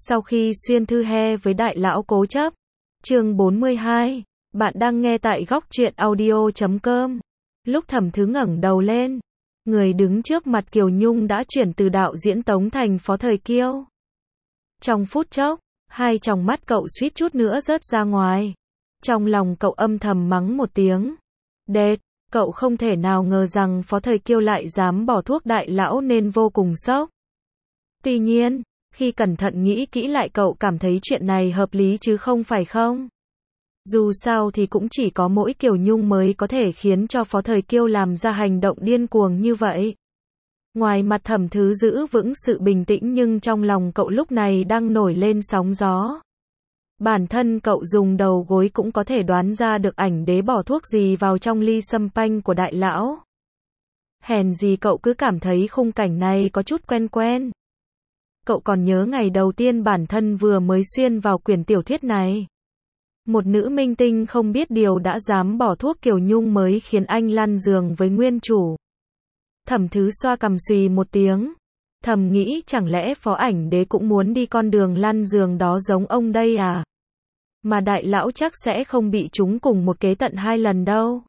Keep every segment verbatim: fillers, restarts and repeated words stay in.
Sau khi xuyên thư he với đại lão cố chấp. Chương bốn mươi hai. Bạn đang nghe tại góc truyện audio chấm com. Lúc Thẩm Thứ ngẩng đầu lên, người đứng trước mặt Kiều Nhung đã chuyển từ đạo diễn Tống thành Phó Thời Kiêu. Trong phút chốc, hai tròng mắt cậu suýt chút nữa rớt ra ngoài. Trong lòng cậu âm thầm mắng một tiếng. Đệt, cậu không thể nào ngờ rằng Phó Thời Kiêu lại dám bỏ thuốc đại lão nên vô cùng sốc. Tuy nhiên, khi cẩn thận nghĩ kỹ lại cậu cảm thấy chuyện này hợp lý chứ không phải không. Dù sao thì cũng chỉ có mỗi Kiều Nhung mới có thể khiến cho Phó Thời Kiêu làm ra hành động điên cuồng như vậy. Ngoài mặt Thẩm Thứ giữ vững sự bình tĩnh nhưng trong lòng cậu lúc này đang nổi lên sóng gió. Bản thân cậu dùng đầu gối cũng có thể đoán ra được ảnh đế bỏ thuốc gì vào trong ly sâm panh của đại lão. Hèn gì cậu cứ cảm thấy khung cảnh này có chút quen quen. Cậu còn nhớ ngày đầu tiên bản thân vừa mới xuyên vào quyển tiểu thuyết này. Một nữ minh tinh không biết điều đã dám bỏ thuốc Kiều Nhung mới khiến anh lăn giường với nguyên chủ. Thẩm Thứ xoa cằm xùy một tiếng. Thầm nghĩ chẳng lẽ phó ảnh đế cũng muốn đi con đường lăn giường đó giống ông đây à? Mà đại lão chắc sẽ không bị chúng cùng một kế tận hai lần đâu.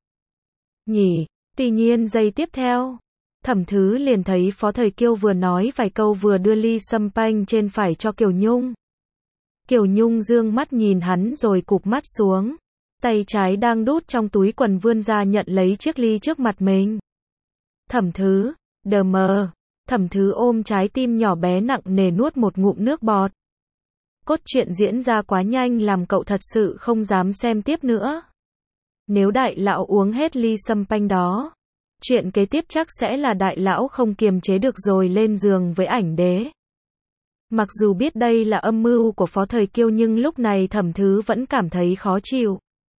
Nhỉ, tuy nhiên giây tiếp theo, Thẩm Thứ liền thấy Phó Thời Kiêu vừa nói vài câu vừa đưa ly sâm panh trên phải cho Kiều Nhung. Kiều Nhung dương mắt nhìn hắn rồi cụp mắt xuống. Tay trái đang đút trong túi quần vươn ra nhận lấy chiếc ly trước mặt mình. Thẩm Thứ, đờ mờ. Thẩm Thứ ôm trái tim nhỏ bé nặng nề nuốt một ngụm nước bọt. Cốt truyện diễn ra quá nhanh làm cậu thật sự không dám xem tiếp nữa. Nếu đại lão uống hết ly sâm panh đó, chuyện kế tiếp chắc sẽ là đại lão không kiềm chế được rồi lên giường với ảnh đế. Mặc dù biết đây là âm mưu của Phó Thời Kiêu nhưng lúc này Thẩm Thứ vẫn cảm thấy khó chịu.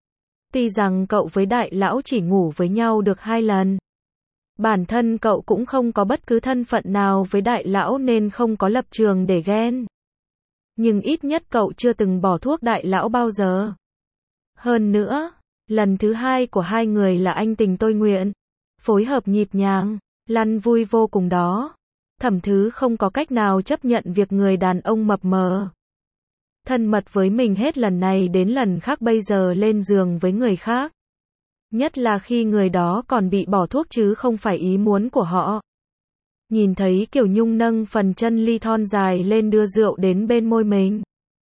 Tuy rằng cậu với đại lão chỉ ngủ với nhau được hai lần. Bản thân cậu cũng không có bất cứ thân phận nào với đại lão nên không có lập trường để ghen. Nhưng ít nhất cậu chưa từng bỏ thuốc đại lão bao giờ. Hơn nữa, lần thứ hai của hai người là anh tình tôi nguyện. Phối hợp nhịp nhàng, lăn vui vô cùng đó. Thẩm Thứ không có cách nào chấp nhận việc người đàn ông mập mờ thân mật với mình hết lần này đến lần khác bây giờ lên giường với người khác. Nhất là khi người đó còn bị bỏ thuốc chứ không phải ý muốn của họ. Nhìn thấy Kiều Nhung nâng phần chân ly thon dài lên đưa rượu đến bên môi mình.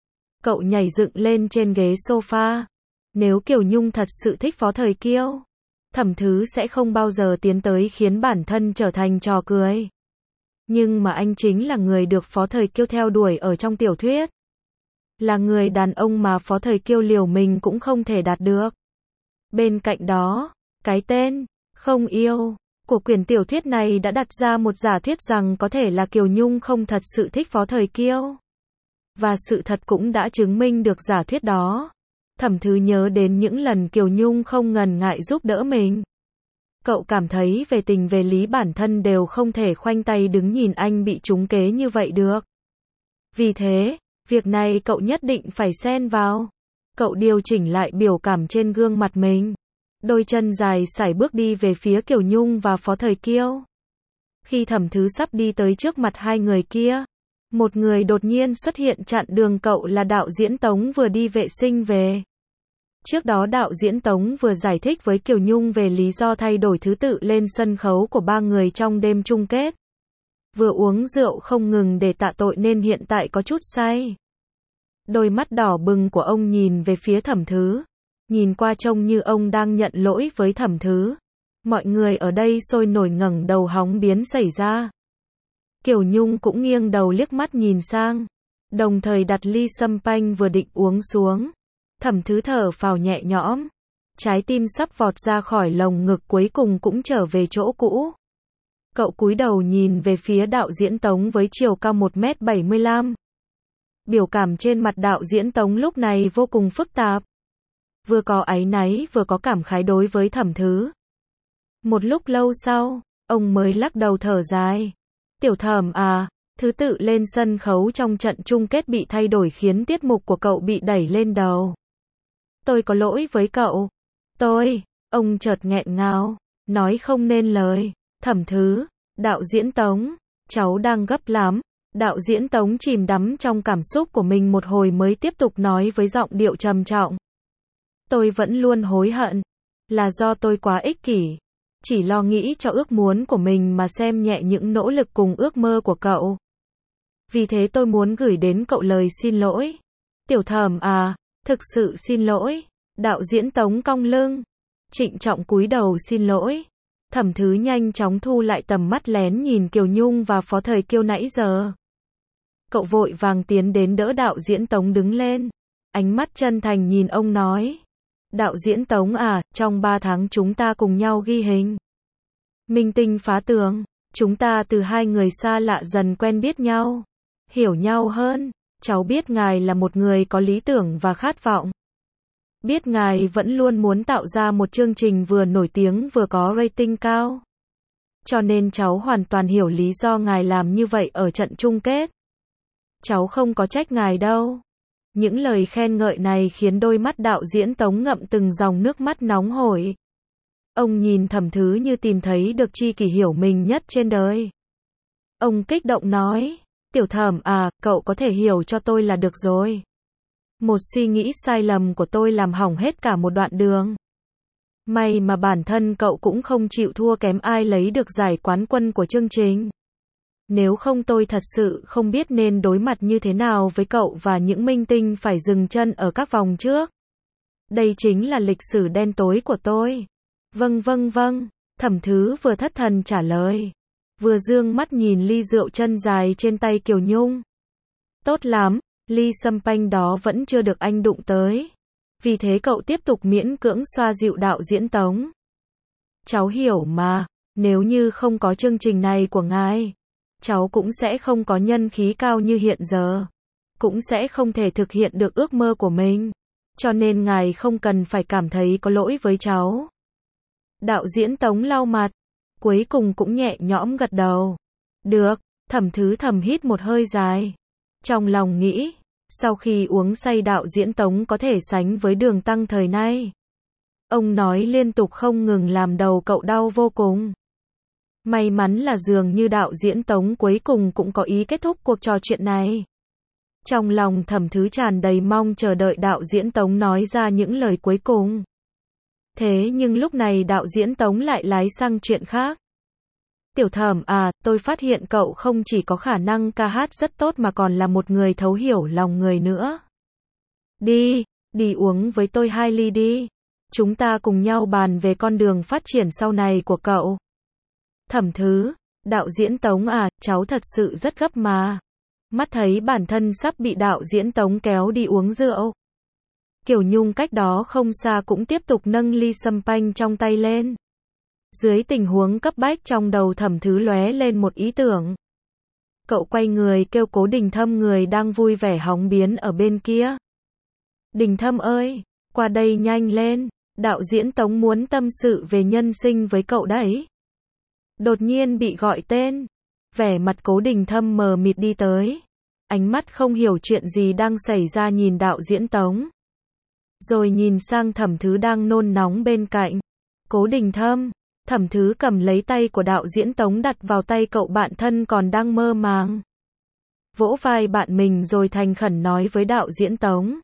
Cậu nhảy dựng lên trên ghế sofa. Nếu Kiều Nhung thật sự thích Phó Thời Kiêu, Thẩm Thứ sẽ không bao giờ tiến tới khiến bản thân trở thành trò cười. Nhưng mà anh chính là người được Phó Thời Kiêu theo đuổi ở trong tiểu thuyết. Là người đàn ông mà Phó Thời Kiêu liều mình cũng không thể đạt được. Bên cạnh đó, cái tên, không yêu, của quyển tiểu thuyết này đã đặt ra một giả thuyết rằng có thể là Kiều Nhung không thật sự thích Phó Thời Kiêu. Và sự thật cũng đã chứng minh được giả thuyết đó. Thẩm Thứ nhớ đến những lần Kiều Nhung không ngần ngại giúp đỡ mình. Cậu cảm thấy về tình về lý bản thân đều không thể khoanh tay đứng nhìn anh bị trúng kế như vậy được. Vì thế, việc này cậu nhất định phải xen vào. Cậu điều chỉnh lại biểu cảm trên gương mặt mình. Đôi chân dài sải bước đi về phía Kiều Nhung và Phó Thời Kiêu. Khi Thẩm Thứ sắp đi tới trước mặt hai người kia, một người đột nhiên xuất hiện chặn đường cậu là đạo diễn Tống vừa đi vệ sinh về. Trước đó đạo diễn Tống vừa giải thích với Kiều Nhung về lý do thay đổi thứ tự lên sân khấu của ba người trong đêm chung kết. Vừa uống rượu không ngừng để tạ tội nên hiện tại có chút say. Đôi mắt đỏ bừng của ông nhìn về phía Thẩm Thứ. Nhìn qua trông như ông đang nhận lỗi với Thẩm Thứ. Mọi người ở đây sôi nổi ngẩng đầu hóng biến xảy ra. Kiều Nhung cũng nghiêng đầu liếc mắt nhìn sang. Đồng thời đặt ly sâm panh vừa định uống xuống. Thẩm Thứ thở phào nhẹ nhõm. Trái tim sắp vọt ra khỏi lồng ngực cuối cùng cũng trở về chỗ cũ. Cậu cúi đầu nhìn về phía đạo diễn Tống với chiều cao một mét bảy mươi lăm. Biểu cảm trên mặt đạo diễn Tống lúc này vô cùng phức tạp. Vừa có áy náy vừa có cảm khái đối với Thẩm Thứ. Một lúc lâu sau, ông mới lắc đầu thở dài. Tiểu Thẩm à, thứ tự lên sân khấu trong trận chung kết bị thay đổi khiến tiết mục của cậu bị đẩy lên đầu. Tôi có lỗi với cậu. Tôi, ông chợt nghẹn ngào, nói không nên lời. Thẩm Thứ, đạo diễn Tống, cháu đang gấp lắm. Đạo diễn Tống chìm đắm trong cảm xúc của mình một hồi mới tiếp tục nói với giọng điệu trầm trọng. Tôi vẫn luôn hối hận. Là do tôi quá ích kỷ. Chỉ lo nghĩ cho ước muốn của mình mà xem nhẹ những nỗ lực cùng ước mơ của cậu. Vì thế tôi muốn gửi đến cậu lời xin lỗi. Tiểu Thẩm à, thực sự xin lỗi. Đạo diễn Tống cong lưng. Trịnh trọng cúi đầu xin lỗi. Thẩm Thứ nhanh chóng thu lại tầm mắt lén nhìn Kiều Nhung và Phó Thời Kiêu nãy giờ. Cậu vội vàng tiến đến đỡ đạo diễn Tống đứng lên. Ánh mắt chân thành nhìn ông nói. Đạo diễn Tống à, trong ba tháng chúng ta cùng nhau ghi hình. Minh tinh phá tường. Chúng ta từ hai người xa lạ dần quen biết nhau. Hiểu nhau hơn. Cháu biết ngài là một người có lý tưởng và khát vọng. Biết ngài vẫn luôn muốn tạo ra một chương trình vừa nổi tiếng vừa có rating cao. Cho nên cháu hoàn toàn hiểu lý do ngài làm như vậy ở trận chung kết. Cháu không có trách ngài đâu. Những lời khen ngợi này khiến đôi mắt đạo diễn Tống ngậm từng dòng nước mắt nóng hổi. Ông nhìn Thẩm Thứ như tìm thấy được tri kỷ hiểu mình nhất trên đời. Ông kích động nói, Tiểu Thẩm à, cậu có thể hiểu cho tôi là được rồi. Một suy nghĩ sai lầm của tôi làm hỏng hết cả một đoạn đường. May mà bản thân cậu cũng không chịu thua kém ai lấy được giải quán quân của chương trình. Nếu không tôi thật sự không biết nên đối mặt như thế nào với cậu và những minh tinh phải dừng chân ở các vòng trước. Đây chính là lịch sử đen tối của tôi. Vâng vâng vâng, Thẩm Thứ vừa thất thần trả lời. Vừa dương mắt nhìn ly rượu chân dài trên tay Kiều Nhung. Tốt lắm, ly champagne đó vẫn chưa được anh đụng tới. Vì thế cậu tiếp tục miễn cưỡng xoa dịu đạo diễn Tống. Cháu hiểu mà, nếu như không có chương trình này của ngài, cháu cũng sẽ không có nhân khí cao như hiện giờ. Cũng sẽ không thể thực hiện được ước mơ của mình. Cho nên ngài không cần phải cảm thấy có lỗi với cháu. Đạo diễn Tống lau mặt. Cuối cùng cũng nhẹ nhõm gật đầu. Được, Thẩm Thứ thầm hít một hơi dài. Trong lòng nghĩ, sau khi uống say đạo diễn Tống có thể sánh với Đường Tăng thời nay. Ông nói liên tục không ngừng làm đầu cậu đau vô cùng. May mắn là dường như đạo diễn Tống cuối cùng cũng có ý kết thúc cuộc trò chuyện này. Trong lòng Thẩm Thứ tràn đầy mong chờ đợi đạo diễn Tống nói ra những lời cuối cùng. Thế nhưng lúc này đạo diễn Tống lại lái sang chuyện khác. Tiểu Thẩm à, tôi phát hiện cậu không chỉ có khả năng ca hát rất tốt mà còn là một người thấu hiểu lòng người nữa. Đi, đi uống với tôi hai ly đi. Chúng ta cùng nhau bàn về con đường phát triển sau này của cậu. Thẩm Thứ, đạo diễn Tống à, cháu thật sự rất gấp mà. Mắt thấy bản thân sắp bị đạo diễn Tống kéo đi uống rượu. Kiều Nhung cách đó không xa cũng tiếp tục nâng ly champagne trong tay lên. Dưới tình huống cấp bách trong đầu Thẩm Thứ lóe lên một ý tưởng. Cậu quay người kêu Cố Đình Thâm người đang vui vẻ hóng biến ở bên kia. Đình Thâm ơi, qua đây nhanh lên, đạo diễn Tống muốn tâm sự về nhân sinh với cậu đấy. Đột nhiên bị gọi tên. Vẻ mặt Cố Đình Thâm mờ mịt đi tới. Ánh mắt không hiểu chuyện gì đang xảy ra nhìn đạo diễn Tống. Rồi nhìn sang Thẩm Thứ đang nôn nóng bên cạnh. Cố Đình Thâm. Thẩm Thứ cầm lấy tay của đạo diễn Tống đặt vào tay cậu bạn thân còn đang mơ màng. Vỗ vai bạn mình rồi thành khẩn nói với đạo diễn Tống.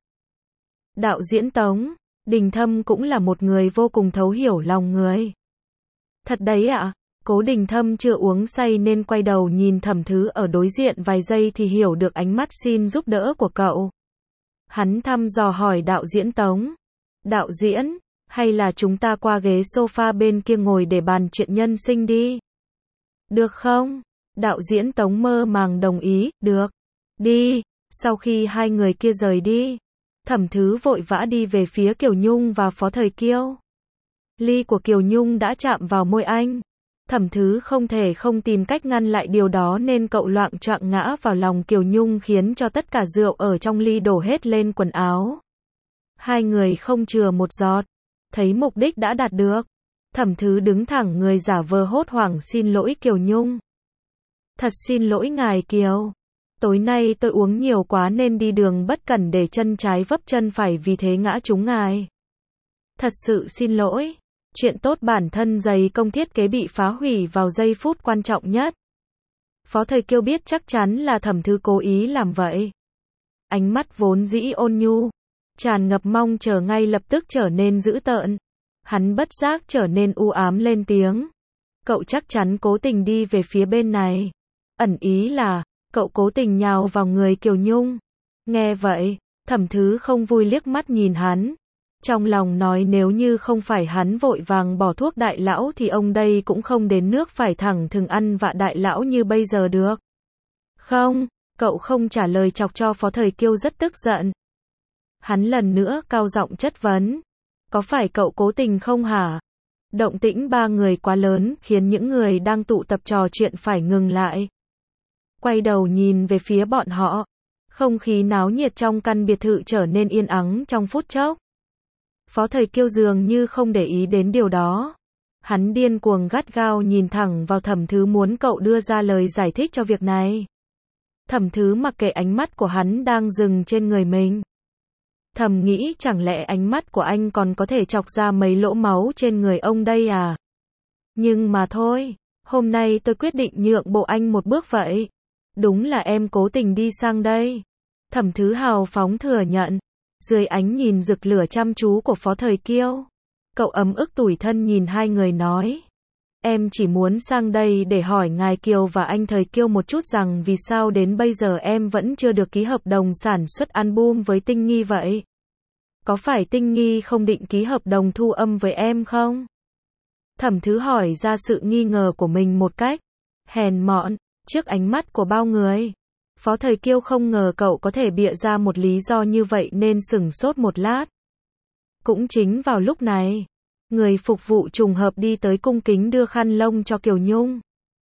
Đạo diễn Tống, Đình Thâm cũng là một người vô cùng thấu hiểu lòng người. Thật đấy ạ, à? Cố Đình Thâm chưa uống say nên quay đầu nhìn Thẩm Thứ ở đối diện vài giây thì hiểu được ánh mắt xin giúp đỡ của cậu. Hắn thăm dò hỏi đạo diễn Tống. Đạo diễn, hay là chúng ta qua ghế sofa bên kia ngồi để bàn chuyện nhân sinh đi? Được không? Đạo diễn Tống mơ màng đồng ý, được. Đi. Sau khi hai người kia rời đi, Thẩm Thứ vội vã đi về phía Kiều Nhung và Phó Thời Kiêu. Ly của Kiều Nhung đã chạm vào môi anh. Thẩm Thứ không thể không tìm cách ngăn lại điều đó nên cậu loạng choạng ngã vào lòng Kiều Nhung khiến cho tất cả rượu ở trong ly đổ hết lên quần áo. Hai người không chừa một giọt. Thấy mục đích đã đạt được, Thẩm Thứ đứng thẳng người giả vờ hốt hoảng xin lỗi Kiều Nhung. Thật xin lỗi ngài Kiều. Tối nay tôi uống nhiều quá nên đi đường bất cẩn để chân trái vấp chân phải vì thế ngã trúng ngài. Thật sự xin lỗi. Chuyện tốt bản thân dày công thiết kế bị phá hủy vào giây phút quan trọng nhất. Phó Thời Kiêu biết chắc chắn là Thẩm Thứ cố ý làm vậy. Ánh mắt vốn dĩ ôn nhu, tràn ngập mong chờ ngay lập tức trở nên dữ tợn. Hắn bất giác trở nên u ám lên tiếng. Cậu chắc chắn cố tình đi về phía bên này. Ẩn ý là, cậu cố tình nhào vào người Kiều Nhung. Nghe vậy, Thẩm Thứ không vui liếc mắt nhìn hắn. Trong lòng nói nếu như không phải hắn vội vàng bỏ thuốc đại lão thì ông đây cũng không đến nước phải thẳng thừng ăn vạ đại lão như bây giờ được. Không, cậu không trả lời chọc cho Phó Thời Kiêu rất tức giận. Hắn lần nữa cao giọng chất vấn. Có phải cậu cố tình không hả? Động tĩnh ba người quá lớn khiến những người đang tụ tập trò chuyện phải ngừng lại. Quay đầu nhìn về phía bọn họ. Không khí náo nhiệt trong căn biệt thự trở nên yên ắng trong phút chốc. Phó Thời Kiêu dường như không để ý đến điều đó. Hắn điên cuồng gắt gao nhìn thẳng vào Thẩm Thứ muốn cậu đưa ra lời giải thích cho việc này. Thẩm Thứ mặc kệ ánh mắt của hắn đang dừng trên người mình. Thầm nghĩ chẳng lẽ ánh mắt của anh còn có thể chọc ra mấy lỗ máu trên người ông đây à? Nhưng mà thôi, hôm nay tôi quyết định nhượng bộ anh một bước vậy. Đúng là em cố tình đi sang đây. Thẩm Thứ hào phóng thừa nhận. Dưới ánh nhìn rực lửa chăm chú của Phó Thời Kiêu, cậu ấm ức tủi thân nhìn hai người nói. Em chỉ muốn sang đây để hỏi ngài Kiều và anh Thời Kiêu một chút rằng vì sao đến bây giờ em vẫn chưa được ký hợp đồng sản xuất album với Tinh Nghi vậy? Có phải Tinh Nghi không định ký hợp đồng thu âm với em không? Thẩm Thứ hỏi ra sự nghi ngờ của mình một cách hèn mọn, trước ánh mắt của bao người. Phó Thời Kiêu không ngờ cậu có thể bịa ra một lý do như vậy nên sửng sốt một lát. Cũng chính vào lúc này, người phục vụ trùng hợp đi tới cung kính đưa khăn lông cho Kiều Nhung.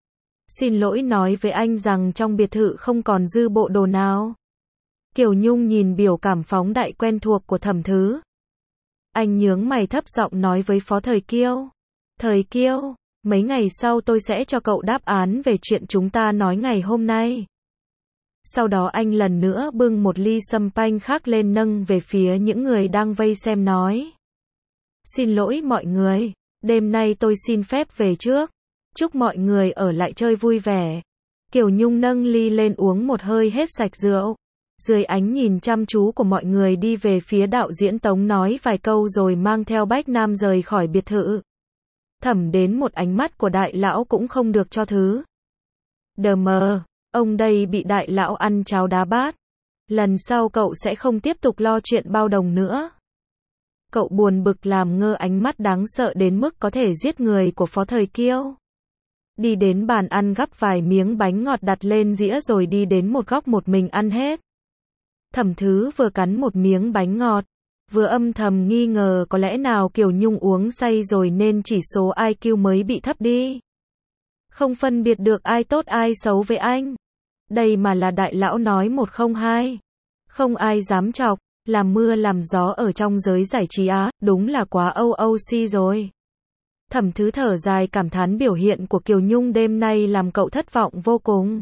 Xin lỗi nói với anh rằng trong biệt thự không còn dư bộ đồ nào. Kiều Nhung nhìn biểu cảm phóng đại quen thuộc của Thẩm Thứ. Anh nhướng mày thấp giọng nói với Phó Thời Kiêu. Thời Kiêu, mấy ngày sau tôi sẽ cho cậu đáp án về chuyện chúng ta nói ngày hôm nay. Sau đó anh lần nữa bưng một ly sâm panh khác lên nâng về phía những người đang vây xem nói. Xin lỗi mọi người, đêm nay tôi xin phép về trước. Chúc mọi người ở lại chơi vui vẻ. Kiều Nhung nâng ly lên uống một hơi hết sạch rượu. Dưới ánh nhìn chăm chú của mọi người đi về phía đạo diễn Tống nói vài câu rồi mang theo Bách Nam rời khỏi biệt thự. Thẩm đến một ánh mắt của đại lão cũng không được cho thứ. Đờ mờ, ông đây bị đại lão ăn cháo đá bát. Lần sau cậu sẽ không tiếp tục lo chuyện bao đồng nữa. Cậu buồn bực làm ngơ ánh mắt đáng sợ đến mức có thể giết người của Phó Thời Kiêu. Đi đến bàn ăn gắp vài miếng bánh ngọt đặt lên dĩa rồi đi đến một góc một mình ăn hết. Thẩm Thứ vừa cắn một miếng bánh ngọt, vừa âm thầm nghi ngờ có lẽ nào Kiều Nhung uống say rồi nên chỉ số i kiu mới bị thấp đi. Không phân biệt được ai tốt ai xấu với anh. Đây mà là đại lão nói một không hai. Không ai dám chọc, làm mưa làm gió ở trong giới giải trí Á, đúng là quá âu âu si rồi. Thẩm Thứ thở dài cảm thán biểu hiện của Kiều Nhung đêm nay làm cậu thất vọng vô cùng.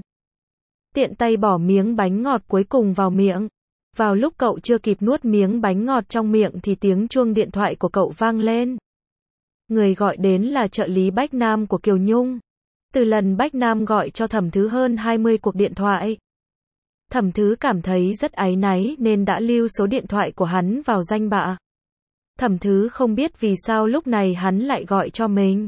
Tiện tay bỏ miếng bánh ngọt cuối cùng vào miệng. Vào lúc cậu chưa kịp nuốt miếng bánh ngọt trong miệng thì tiếng chuông điện thoại của cậu vang lên. Người gọi đến là trợ lý Bách Nam của Kiều Nhung. Từ lần Bách Nam gọi cho Thẩm Thứ hơn hai mươi cuộc điện thoại. Thẩm Thứ cảm thấy rất áy náy nên đã lưu số điện thoại của hắn vào danh bạ. Thẩm Thứ không biết vì sao lúc này hắn lại gọi cho mình.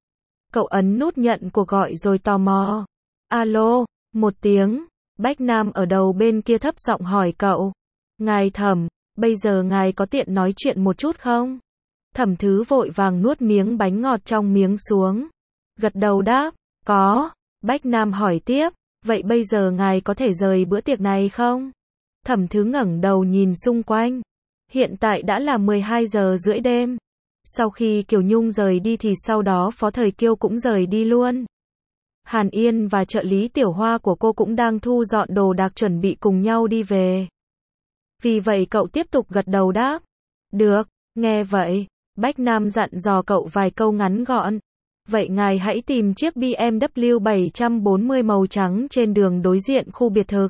Cậu ấn nút nhận cuộc gọi rồi tò mò. Alo, một tiếng. Bách Nam ở đầu bên kia thấp giọng hỏi cậu. Ngài Thẩm, bây giờ ngài có tiện nói chuyện một chút không? Thẩm Thứ vội vàng nuốt miếng bánh ngọt trong miếng xuống. Gật đầu đáp, có. Bách Nam hỏi tiếp, vậy bây giờ ngài có thể rời bữa tiệc này không? Thẩm Thứ ngẩng đầu nhìn xung quanh. Hiện tại đã là mười hai giờ rưỡi đêm. Sau khi Kiều Nhung rời đi thì sau đó Phó Thời Kiêu cũng rời đi luôn. Hàn Yên và trợ lý Tiểu Hoa của cô cũng đang thu dọn đồ đạc chuẩn bị cùng nhau đi về. Vì vậy cậu tiếp tục gật đầu đáp. Được, nghe vậy, Bách Nam dặn dò cậu vài câu ngắn gọn. Vậy ngài hãy tìm chiếc B M W bảy bốn mươi màu trắng trên đường đối diện khu biệt thự.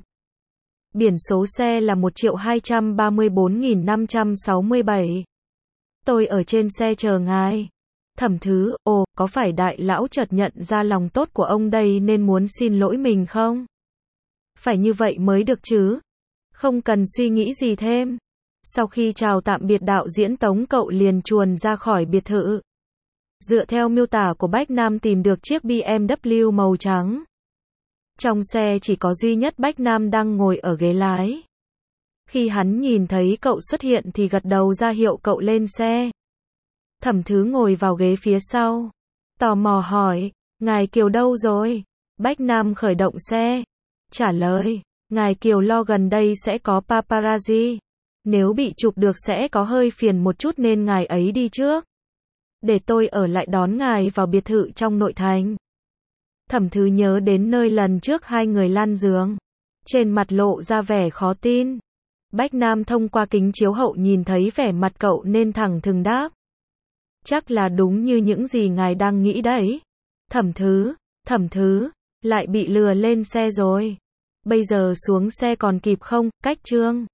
Biển số xe là một triệu hai trăm ba mươi bốn nghìn năm trăm sáu mươi bảy. Tôi ở trên xe chờ ngài. Thẩm Thứ, ồ, có phải đại lão chợt nhận ra lòng tốt của ông đây nên muốn xin lỗi mình không? Phải như vậy mới được chứ. Không cần suy nghĩ gì thêm. Sau khi chào tạm biệt đạo diễn Tống, cậu liền chuồn ra khỏi biệt thự. Dựa theo miêu tả của Bách Nam tìm được chiếc bê em vê màu trắng. Trong xe chỉ có duy nhất Bách Nam đang ngồi ở ghế lái. Khi hắn nhìn thấy cậu xuất hiện thì gật đầu ra hiệu cậu lên xe. Thẩm Thứ ngồi vào ghế phía sau. Tò mò hỏi, ngài Kiều đâu rồi? Bách Nam khởi động xe. Trả lời, ngài Kiều lo gần đây sẽ có paparazzi. Nếu bị chụp được sẽ có hơi phiền một chút nên ngài ấy đi trước. Để tôi ở lại đón ngài vào biệt thự trong nội thành. Thẩm Thứ nhớ đến nơi lần trước hai người lăn giường. Trên mặt lộ ra vẻ khó tin. Bách Nam thông qua kính chiếu hậu nhìn thấy vẻ mặt cậu nên thẳng thừng đáp. Chắc là đúng như những gì ngài đang nghĩ đấy. Thẩm Thứ, Thẩm Thứ, lại bị lừa lên xe rồi. Bây giờ xuống xe còn kịp không, Cách Trương?